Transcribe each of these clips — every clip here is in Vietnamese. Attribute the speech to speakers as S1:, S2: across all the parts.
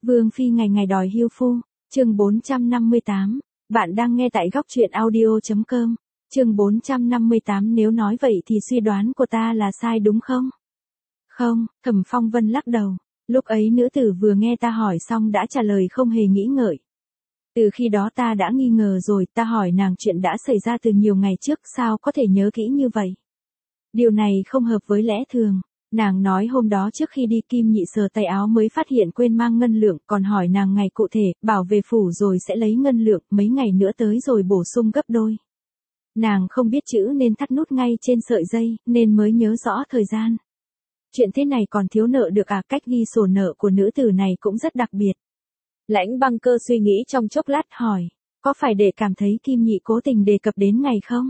S1: Vương phi ngày ngày đòi hưu phu, chương 458, bạn đang nghe tại góc truyện audio.com, chương 458 nếu nói vậy thì suy đoán của ta là sai đúng không? Không, Thẩm Phong Vân lắc đầu, lúc ấy nữ tử vừa nghe ta hỏi xong đã trả lời không hề nghĩ ngợi. Từ khi đó ta đã nghi ngờ rồi, ta hỏi nàng chuyện đã xảy ra từ nhiều ngày trước sao có thể nhớ kỹ như vậy. Điều này không hợp với lẽ thường. Nàng nói hôm đó trước khi đi Kim Nhị sờ tay áo mới phát hiện quên mang ngân lượng, còn hỏi nàng ngày cụ thể, bảo về phủ rồi sẽ lấy ngân lượng, mấy ngày nữa tới rồi bổ sung gấp đôi. Nàng không biết chữ nên thắt nút ngay trên sợi dây, nên mới nhớ rõ thời gian. Chuyện thế này còn thiếu nợ được à? Cách ghi sổ nợ của nữ tử này cũng rất đặc biệt. Lãnh Băng Cơ suy nghĩ trong chốc lát hỏi, có phải để cảm thấy Kim Nhị cố tình đề cập đến ngày không?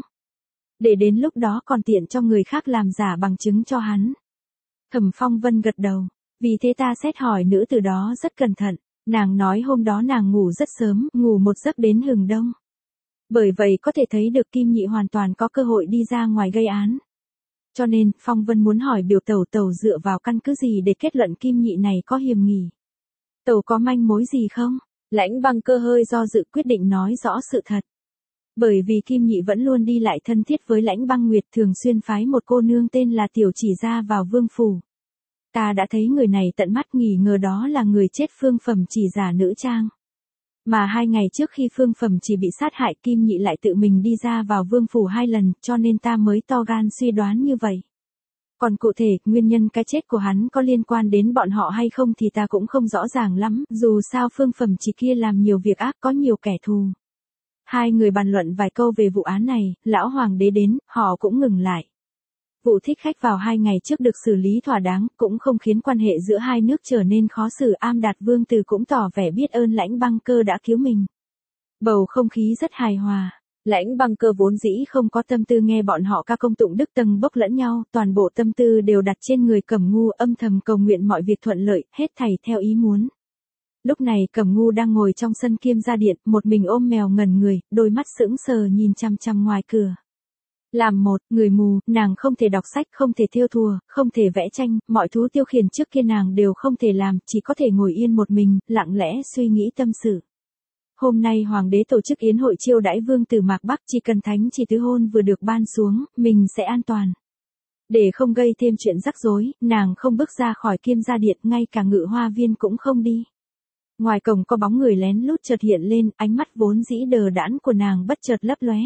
S1: Để đến lúc đó còn tiện cho người khác làm giả bằng chứng cho hắn. Thẩm Phong Vân gật đầu, vì thế ta xét hỏi nữ tử đó rất cẩn thận, nàng nói hôm đó nàng ngủ rất sớm, ngủ một giấc đến hừng đông. Bởi vậy có thể thấy được Kim Nhị hoàn toàn có cơ hội đi ra ngoài gây án. Cho nên, Phong Vân muốn hỏi biểu tẩu dựa vào căn cứ gì để kết luận Kim Nhị này có hiềm nghi. Tẩu có manh mối gì không? Lãnh Băng Cơ hơi do dự quyết định nói rõ sự thật. Bởi vì Kim Nhị vẫn luôn đi lại thân thiết với Lãnh Băng Nguyệt, thường xuyên phái một cô nương tên là Tiểu Chỉ ra vào vương phủ. Ta đã thấy người này tận mắt, nghi ngờ đó là người chết Phương Phẩm Chỉ giả nữ trang. Mà 2 ngày trước khi Phương Phẩm Chỉ bị sát hại, Kim Nhị lại tự mình đi ra vào vương phủ 2 lần, cho nên ta mới to gan suy đoán như vậy. Còn cụ thể, nguyên nhân cái chết của hắn có liên quan đến bọn họ hay không thì ta cũng không rõ ràng lắm, dù sao Phương Phẩm Chỉ kia làm nhiều việc ác, có nhiều kẻ thù. Hai người bàn luận vài câu về vụ án này, lão hoàng đế đến, họ cũng ngừng lại. Vụ thích khách vào 2 ngày trước được xử lý thỏa đáng, cũng không khiến quan hệ giữa hai nước trở nên khó xử. Am Đạt Vương Tử cũng tỏ vẻ biết ơn Lãnh Băng Cơ đã cứu mình. Bầu không khí rất hài hòa. Lãnh Băng Cơ vốn dĩ không có tâm tư nghe bọn họ ca công tụng đức tầng bốc lẫn nhau, toàn bộ tâm tư đều đặt trên người Cẩm Ngu, âm thầm cầu nguyện mọi việc thuận lợi, hết thảy theo ý muốn. Lúc này Cẩm Ngu đang ngồi trong sân Kiêm Gia Điện, một mình ôm mèo ngẩn người, đôi mắt sững sờ nhìn chằm chằm ngoài cửa. Làm một người mù, nàng không thể đọc sách, không thể thêu thùa, không thể vẽ tranh, mọi thú tiêu khiển trước kia nàng đều không thể làm, chỉ có thể ngồi yên một mình, lặng lẽ suy nghĩ tâm sự. Hôm nay hoàng đế tổ chức yến hội chiêu đãi vương tử Mạc Bắc, chỉ cần thánh chỉ tứ hôn vừa được ban xuống, mình sẽ an toàn. Để không gây thêm chuyện rắc rối, nàng không bước ra khỏi Kiêm Gia Điện, ngay cả Ngự Hoa Viên cũng không đi. Ngoài cổng có bóng người lén lút chợt hiện lên, ánh mắt vốn dĩ đờ đẫn của nàng bất chợt lấp lóe.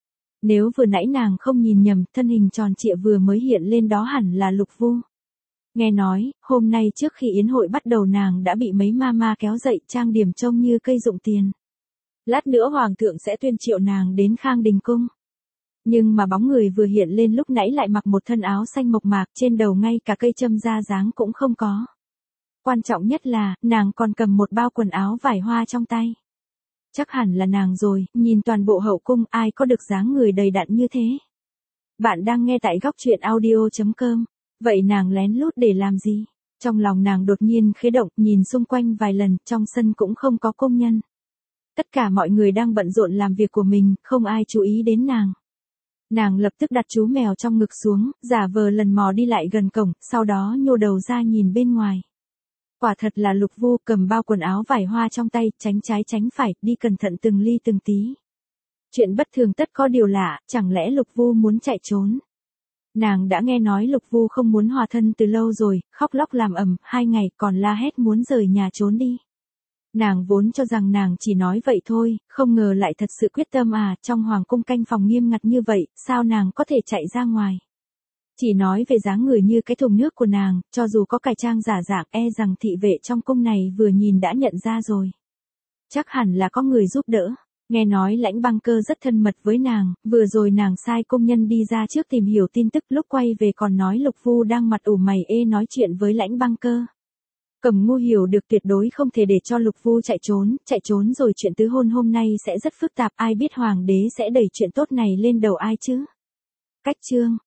S1: Nếu vừa nãy nàng không nhìn nhầm, thân hình tròn trịa vừa mới hiện lên đó hẳn là Lục Vu. Nghe nói, hôm nay trước khi yến hội bắt đầu nàng đã bị mấy ma kéo dậy, trang điểm trông như cây dụng tiền. Lát nữa hoàng thượng sẽ tuyên triệu nàng đến Khang Đình cung. Nhưng mà bóng người vừa hiện lên lúc nãy lại mặc một thân áo xanh mộc mạc, trên đầu ngay cả cây châm da dáng cũng không có. Quan trọng nhất là, nàng còn cầm một bao quần áo vải hoa trong tay. Chắc hẳn là nàng rồi, nhìn toàn bộ hậu cung ai có được dáng người đầy đặn như thế. Bạn đang nghe tại góc truyện audio.com, vậy nàng lén lút để làm gì? Trong lòng nàng đột nhiên khế động, nhìn xung quanh vài lần, trong sân cũng không có công nhân. Tất cả mọi người đang bận rộn làm việc của mình, không ai chú ý đến nàng. Nàng lập tức đặt chú mèo trong ngực xuống, giả vờ lần mò đi lại gần cổng, sau đó nhô đầu ra nhìn bên ngoài. Quả thật là Lục Vu, cầm bao quần áo vải hoa trong tay, tránh trái tránh phải, đi cẩn thận từng ly từng tí. Chuyện bất thường tất có điều lạ, chẳng lẽ Lục Vu muốn chạy trốn? Nàng đã nghe nói Lục Vu không muốn hòa thân từ lâu rồi, khóc lóc làm ầm, 2 ngày còn la hét muốn rời nhà trốn đi. Nàng vốn cho rằng nàng chỉ nói vậy thôi, không ngờ lại thật sự quyết tâm à, trong hoàng cung canh phòng nghiêm ngặt như vậy, sao nàng có thể chạy ra ngoài? Chỉ nói về dáng người như cái thùng nước của nàng, cho dù có cải trang giả dạng, e rằng thị vệ trong cung này vừa nhìn đã nhận ra rồi. Chắc hẳn là có người giúp đỡ. Nghe nói Lãnh Băng Cơ rất thân mật với nàng, vừa rồi nàng sai công nhân đi ra trước tìm hiểu tin tức, lúc quay về còn nói Lục Vu đang mặt ủ mày ê nói chuyện với Lãnh Băng Cơ. Cẩm Ngu hiểu được tuyệt đối không thể để cho Lục Vu chạy trốn rồi chuyện tứ hôn hôm nay sẽ rất phức tạp, ai biết hoàng đế sẽ đẩy chuyện tốt này lên đầu ai chứ. Cách chương